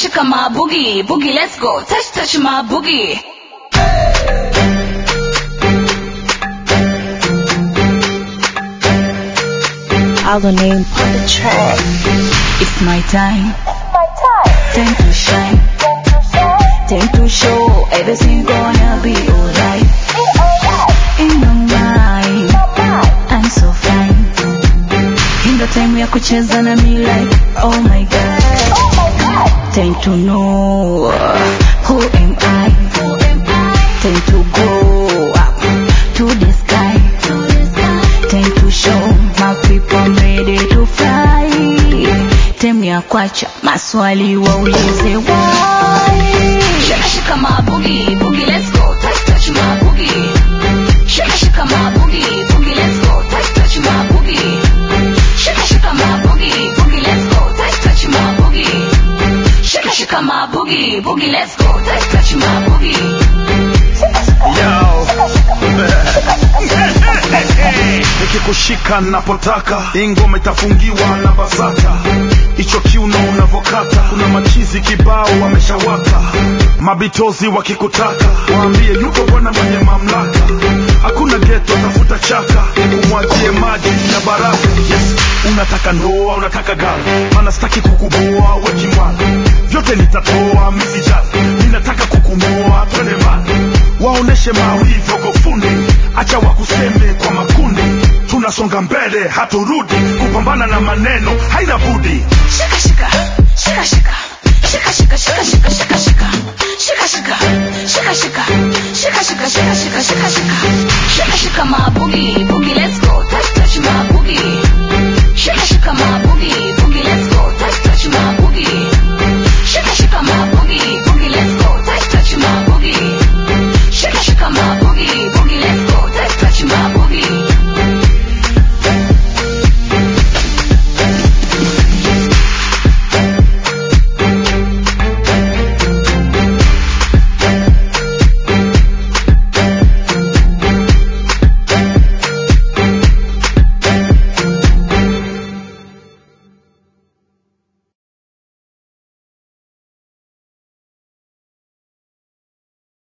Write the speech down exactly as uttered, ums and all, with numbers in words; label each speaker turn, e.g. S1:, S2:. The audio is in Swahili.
S1: shika my boogie, boogie let's go, touch touch my boogie.
S2: I'll name on the track.
S1: It's my time,
S2: My time.
S1: time to shine, time to show everything gonna be alright. In my mind, I'm so fine. In the time ya kucheza na me like, oh my god. Time to know who am I. Time to go up to the sky. Time to show my people I'm ready to fly. Time ya kwacha maswali waulize why. Shaka shaka my boogie, boogie let's go, touch touch my boogie. Shaka shaka my boogie, boogie let's go, touch touch my boogie. Shaka shaka my boogie, boogie let's go, touch touch my boogie. Shaka shaka my boogie, boogie let's go, touch touch my boogie.
S3: Yo. Nikikushika napotaka, ingoma itafungiwa na basata. Icho kiuno unavokata, kuna machizi kibao wameshawaka. Mabitozi wakikutaka, waambie yuko bwana mwenye mamlaka. Hakuna ghetto tafuta chaka, umwagie maji na baraka. Yes, unataka ndoa, unataka gari, maana sitaki kukuboa wekimwana. Vyote nitatoa misijali, ninataka kukumoa twende mbali. Waoneshe mawivu kufundi, acha wakuseme kwa makundi. Tunasonga mbele haturudi, kupambana na maneno haina budi.
S1: Shaka shaka, shaka shaka.